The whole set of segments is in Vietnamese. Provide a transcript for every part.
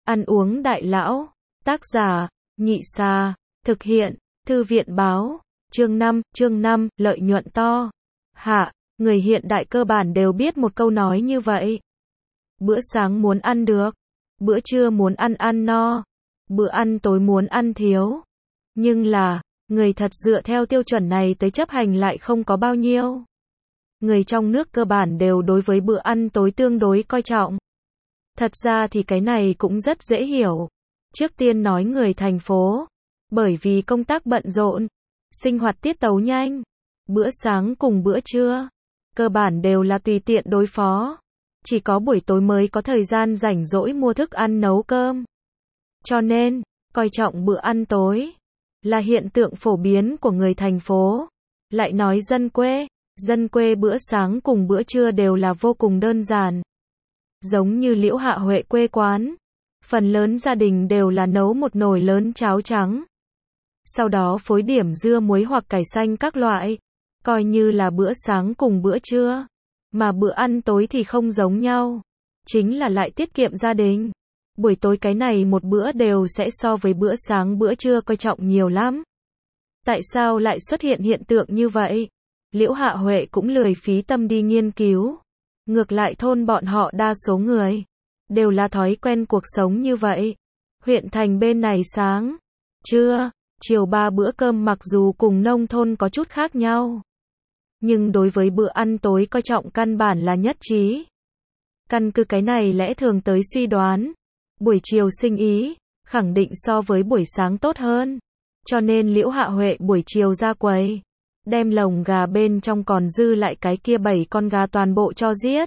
Ăn uống đại lão. Tác giả, Nhị Xà. Thực hiện, Thư viện báo. Chương 5, lợi nhuận to. Hạ, người hiện đại cơ bản đều biết một câu nói như vậy. Bữa sáng muốn ăn được. Bữa trưa muốn ăn no. Bữa ăn tối muốn ăn thiếu. Nhưng là, người thật dựa theo tiêu chuẩn này tới chấp hành lại không có bao nhiêu. Người trong nước cơ bản đều đối với bữa ăn tối tương đối coi trọng. Thật ra thì cái này cũng rất dễ hiểu. Trước tiên nói người thành phố. Bởi vì công tác bận rộn, sinh hoạt tiết tấu nhanh, bữa sáng cùng bữa trưa, cơ bản đều là tùy tiện đối phó. Chỉ có buổi tối mới có thời gian rảnh rỗi mua thức ăn nấu cơm. Cho nên, coi trọng bữa ăn tối là hiện tượng phổ biến của người thành phố. Lại nói dân quê bữa sáng cùng bữa trưa đều là vô cùng đơn giản. Giống như Liễu Hạ Huệ quê quán, phần lớn gia đình đều là nấu một nồi lớn cháo trắng. Sau đó phối điểm dưa muối hoặc cải xanh các loại, coi như là bữa sáng cùng bữa trưa. Mà bữa ăn tối thì không giống nhau, chính là lại tiết kiệm gia đình. Buổi tối cái này một bữa đều sẽ so với bữa sáng bữa trưa coi trọng nhiều lắm. Tại sao lại xuất hiện hiện tượng như vậy? Liễu Hạ Huệ cũng lười phí tâm đi nghiên cứu. Ngược lại thôn bọn họ đa số người đều là thói quen cuộc sống như vậy. Huyện thành bên này sáng, trưa, chiều 3 bữa cơm mặc dù cùng nông thôn có chút khác nhau, nhưng đối với bữa ăn tối coi trọng căn bản là nhất trí. Căn cứ cái này lẽ thường tới suy đoán, buổi chiều sinh ý khẳng định so với buổi sáng tốt hơn. Cho nên Liễu Hạ Huệ buổi chiều ra quầy, đem lồng gà bên trong còn dư lại cái kia 7 con gà toàn bộ cho giết.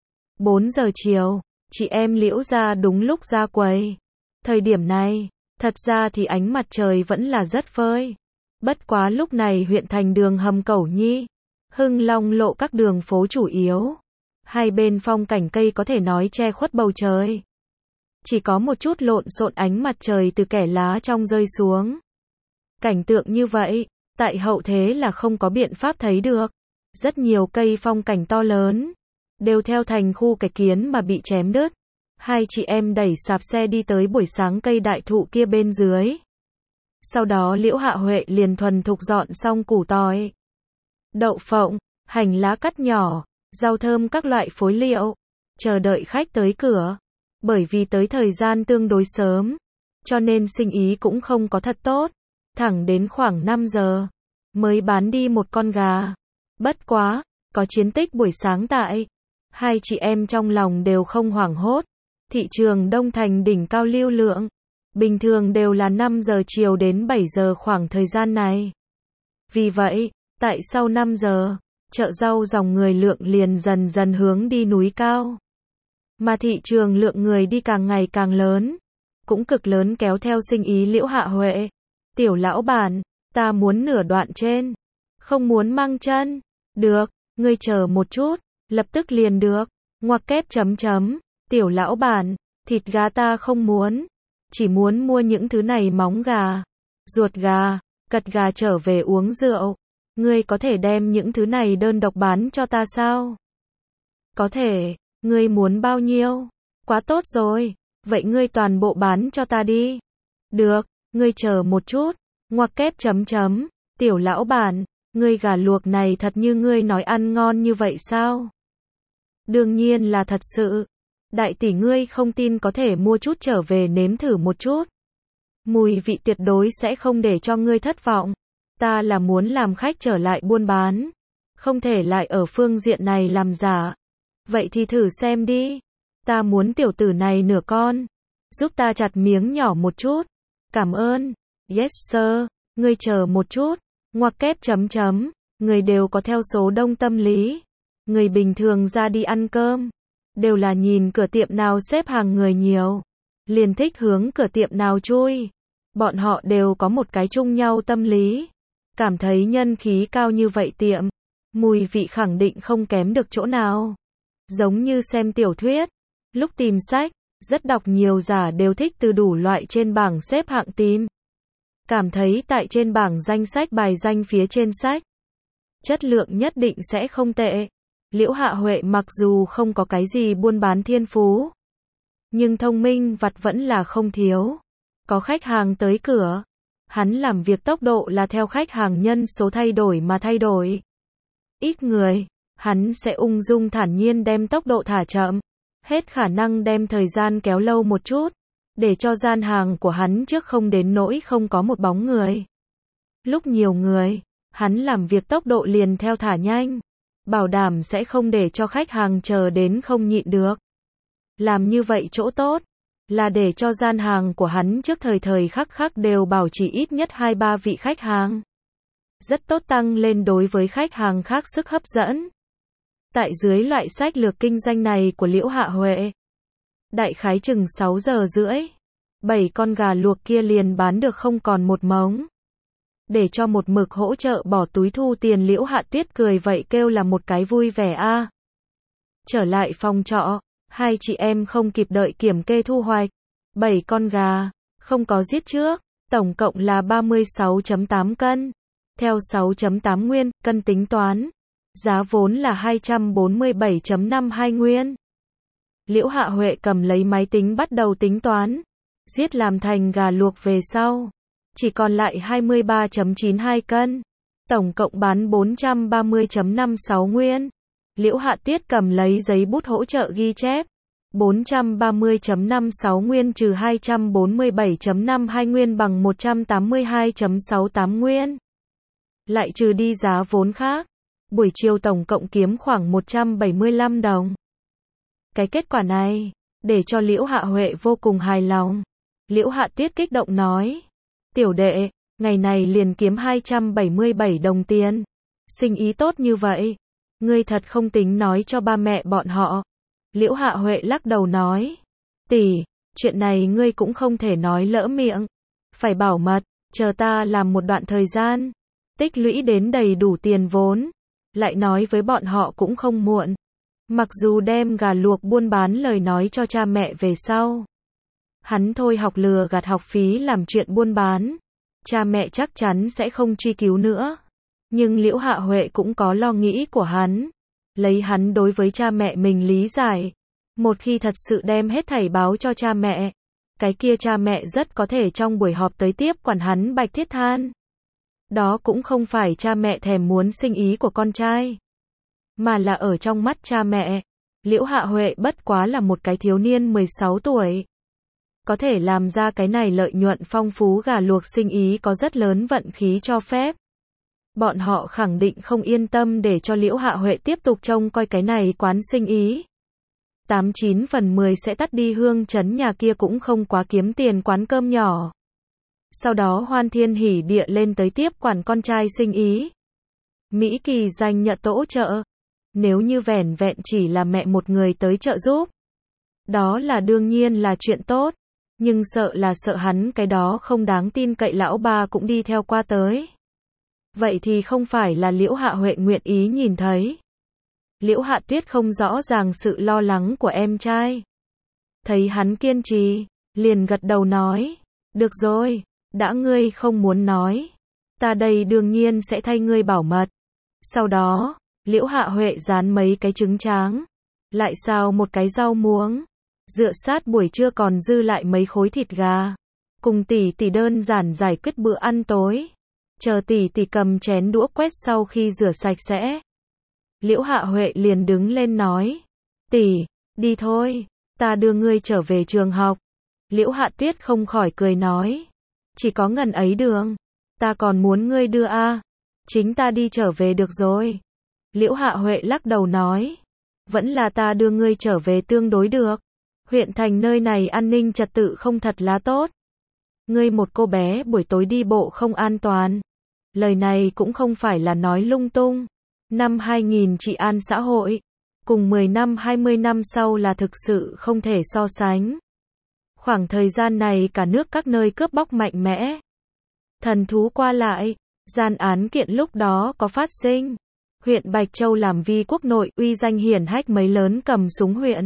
4 giờ chiều, chị em Liễu ra đúng lúc ra quầy. Thời điểm này, thật ra thì ánh mặt trời vẫn là rất phơi. Bất quá lúc này huyện thành đường hầm Cẩu Nhi, Hưng Long lộ các đường phố chủ yếu, hai bên phong cảnh cây có thể nói che khuất bầu trời. Chỉ có một chút lộn xộn ánh mặt trời từ kẽ lá trong rơi xuống. Cảnh tượng như vậy, tại hậu thế là không có biện pháp thấy được. Rất nhiều cây phong cảnh to lớn, đều theo thành khu cái kiến mà bị chém đứt. Hai chị em đẩy sạp xe đi tới buổi sáng cây đại thụ kia bên dưới. Sau đó Liễu Hạ Huệ liền thuần thục dọn xong củ tỏi, đậu phộng, hành lá cắt nhỏ, rau thơm các loại phối liệu, chờ đợi khách tới cửa. Bởi vì tới thời gian tương đối sớm, cho nên sinh ý cũng không có thật tốt. Thẳng đến khoảng 5 giờ, mới bán đi một con gà. Bất quá, có chiến tích buổi sáng tại. Hai chị em trong lòng đều không hoảng hốt. Thị trường Đông Thành đỉnh cao lưu lượng. Bình thường đều là 5 giờ chiều đến 7 giờ khoảng thời gian này. Vì vậy, tại sau 5 giờ, chợ rau dòng người lượng liền dần dần hướng đi núi cao. Mà thị trường lượng người đi càng ngày càng lớn, cũng cực lớn kéo theo sinh ý Liễu Hạ Huệ. Tiểu lão bản, ta muốn nửa đoạn trên, không muốn mang chân. Được, ngươi chờ một chút, lập tức liền được. Ngoặc kép chấm chấm, tiểu lão bản, thịt gà ta không muốn, chỉ muốn mua những thứ này móng gà, ruột gà, cật gà trở về uống rượu. Ngươi có thể đem những thứ này đơn độc bán cho ta sao? Có thể, ngươi muốn bao nhiêu? Quá tốt rồi, vậy ngươi toàn bộ bán cho ta đi. Được, ngươi chờ một chút. Ngoặc kép chấm chấm, tiểu lão bản, ngươi gà luộc này thật như ngươi nói ăn ngon như vậy sao? Đương nhiên là thật sự. Đại tỷ ngươi không tin có thể mua chút trở về nếm thử một chút. Mùi vị tuyệt đối sẽ không để cho ngươi thất vọng. Ta là muốn làm khách trở lại buôn bán, không thể lại ở phương diện này làm giả. Vậy thì thử xem đi. Ta muốn tiểu tử này nửa con, giúp ta chặt miếng nhỏ một chút. Cảm ơn. Yes sir, ngươi chờ một chút. Ngoặc kép chấm chấm, người đều có theo số đông tâm lý. Người bình thường ra đi ăn cơm, đều là nhìn cửa tiệm nào xếp hàng người nhiều, liền thích hướng cửa tiệm nào chui. Bọn họ đều có một cái chung nhau tâm lý, cảm thấy nhân khí cao như vậy tiệm, mùi vị khẳng định không kém được chỗ nào. Giống như xem tiểu thuyết, lúc tìm sách, rất đọc nhiều giả đều thích từ đủ loại trên bảng xếp hạng tìm. Cảm thấy tại trên bảng danh sách bài danh phía trên sách, chất lượng nhất định sẽ không tệ. Liễu Hạ Huệ mặc dù không có cái gì buôn bán thiên phú, Nhưng thông minh vặt vẫn là không thiếu. Có khách hàng tới cửa, hắn làm việc tốc độ là theo khách hàng nhân số thay đổi mà thay đổi. Ít người, hắn sẽ ung dung thản nhiên đem tốc độ thả chậm, hết khả năng đem thời gian kéo lâu một chút, để cho gian hàng của hắn trước không đến nỗi không có một bóng người. Lúc nhiều người, hắn làm việc tốc độ liền theo thả nhanh, bảo đảm sẽ không để cho khách hàng chờ đến không nhịn được. Làm như vậy chỗ tốt, là để cho gian hàng của hắn trước thời thời khắc khắc đều bảo trì ít nhất 2-3 vị khách hàng. Rất tốt tăng lên đối với khách hàng khác sức hấp dẫn. Tại dưới loại sách lược kinh doanh này của Liễu Hạ Huệ, đại khái chừng 6 giờ rưỡi, 7 con gà luộc kia liền bán được không còn một mống. Để cho một mực hỗ trợ bỏ túi thu tiền Liễu Hạ Tuyết cười vậy kêu là một cái vui vẻ a. Trở lại phòng trọ, hai chị em không kịp đợi kiểm kê thu hoạch. 7 con gà, không có giết trước, tổng cộng là 36.8 cân. Theo 6.8 nguyên cân tính toán, giá vốn là 247.52 nguyên. Liễu Hạ Huệ cầm lấy máy tính bắt đầu tính toán, giết làm thành gà luộc về sau, chỉ còn lại 23.92 cân, tổng cộng bán 430.56 nguyên. Liễu Hạ Tuyết cầm lấy giấy bút hỗ trợ ghi chép, 430.56 nguyên trừ 247.52 nguyên bằng 182.68 nguyên. Lại trừ đi giá vốn khác, buổi chiều tổng cộng kiếm khoảng 175 đồng. Cái kết quả này, để cho Liễu Hạ Huệ vô cùng hài lòng. Liễu Hạ Tuyết kích động nói, tiểu đệ, ngày này liền kiếm 277 đồng tiền. Sinh ý tốt như vậy, ngươi thật không tính nói cho ba mẹ bọn họ. Liễu Hạ Huệ lắc đầu nói, tỷ, chuyện này ngươi cũng không thể nói lỡ miệng. Phải bảo mật, chờ ta làm một đoạn thời gian, tích lũy đến đầy đủ tiền vốn, lại nói với bọn họ cũng không muộn. Mặc dù đem gà luộc buôn bán lời nói cho cha mẹ về sau, hắn thôi học lừa gạt học phí làm chuyện buôn bán, cha mẹ chắc chắn sẽ không truy cứu nữa. Nhưng Liễu Hạ Huệ cũng có lo nghĩ của hắn, lấy hắn đối với cha mẹ mình lý giải, một khi thật sự đem hết thảy báo cho cha mẹ, cái kia cha mẹ rất có thể trong buổi họp tới tiếp quản hắn Bạch Thiết Than. Đó cũng không phải cha mẹ thèm muốn sinh ý của con trai, mà là ở trong mắt cha mẹ, Liễu Hạ Huệ bất quá là một cái thiếu niên 16 tuổi. Có thể làm ra cái này lợi nhuận phong phú gà luộc sinh ý có rất lớn vận khí cho phép. Bọn họ khẳng định không yên tâm để cho Liễu Hạ Huệ tiếp tục trông coi cái này quán sinh ý. 89 phần 10 sẽ tắt đi hương chấn nhà kia cũng không quá kiếm tiền quán cơm nhỏ. Sau đó hoan thiên hỉ địa lên tới tiếp quản con trai sinh ý. Mỹ Kỳ dành nhận tổ trợ. Nếu như vẻn vẹn chỉ là mẹ một người tới trợ giúp, đó là đương nhiên là chuyện tốt. Nhưng sợ là sợ hắn cái đó không đáng tin cậy lão ba cũng đi theo qua tới. Vậy thì không phải là Liễu Hạ Huệ nguyện ý nhìn thấy. Liễu Hạ Tuyết không rõ ràng sự lo lắng của em trai. Thấy hắn kiên trì, liền gật đầu nói, được rồi, đã ngươi không muốn nói, ta đây đương nhiên sẽ thay ngươi bảo mật. Sau đó, Liễu Hạ Huệ rán mấy cái trứng tráng, lại xào một cái rau muống, dựa sát buổi trưa còn dư lại mấy khối thịt gà, cùng tỷ tỷ đơn giản giải quyết bữa ăn tối. Chờ tỷ tỷ cầm chén đũa quét sau khi rửa sạch sẽ, Liễu Hạ Huệ liền đứng lên nói, tỷ, đi thôi, ta đưa ngươi trở về trường học. Liễu Hạ Tuyết không khỏi cười nói, chỉ có ngần ấy đường, ta còn muốn ngươi đưa a, chính ta đi trở về được rồi. Liễu Hạ Huệ lắc đầu nói, vẫn là ta đưa ngươi trở về tương đối được. Huyện thành nơi này an ninh trật tự không thật là tốt. Ngươi một cô bé buổi tối đi bộ không an toàn. Lời này cũng không phải là nói lung tung. Năm 2000 trị an xã hội, cùng 10 năm 20 năm sau là thực sự không thể so sánh. Khoảng thời gian này cả nước các nơi cướp bóc mạnh mẽ. Thần thú qua lại, gian án kiện lúc đó có phát sinh. Huyện Bạch Châu làm vi quốc nội uy danh hiển hách mấy lớn cầm súng huyện.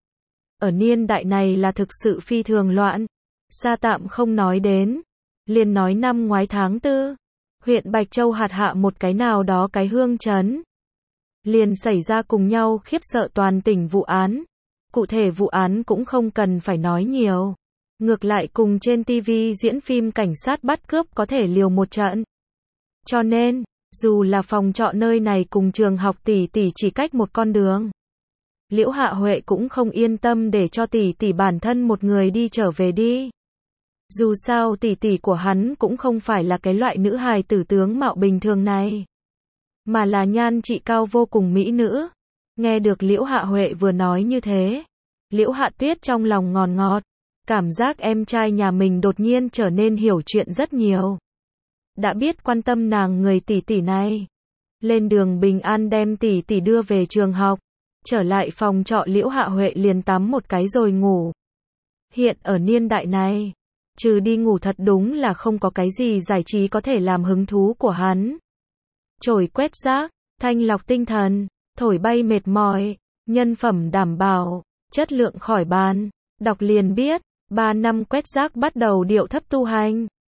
Ở niên đại này là thực sự phi thường loạn. Sa tạm không nói đến. Liền nói năm ngoái tháng 4, huyện Bạch Châu hạt hạ một cái nào đó cái hương trấn. Liền xảy ra cùng nhau khiếp sợ toàn tỉnh vụ án. Cụ thể vụ án cũng không cần phải nói nhiều. Ngược lại cùng trên TV diễn phim cảnh sát bắt cướp có thể liều một trận. Cho nên, dù là phòng trọ nơi này cùng trường học tỷ tỷ chỉ cách một con đường, Liễu Hạ Huệ cũng không yên tâm để cho tỷ tỷ bản thân một người đi trở về đi. Dù sao tỷ tỷ của hắn cũng không phải là cái loại nữ hài tử tướng mạo bình thường này, mà là nhan trị cao vô cùng mỹ nữ. Nghe được Liễu Hạ Huệ vừa nói như thế, Liễu Hạ Tuyết trong lòng ngọt ngọt, cảm giác em trai nhà mình đột nhiên trở nên hiểu chuyện rất nhiều. Đã biết quan tâm nàng người tỷ tỷ này. Lên đường bình an đem tỷ tỷ đưa về trường học, trở lại phòng trọ Liễu Hạ Huệ liền tắm một cái rồi ngủ. Hiện ở niên đại này, trừ đi ngủ thật đúng là không có cái gì giải trí có thể làm hứng thú của hắn. Chổi quét rác, thanh lọc tinh thần, thổi bay mệt mỏi, nhân phẩm đảm bảo, chất lượng khỏi bàn. Đọc liền biết, 3 năm quét rác bắt đầu điệu thấp tu hành.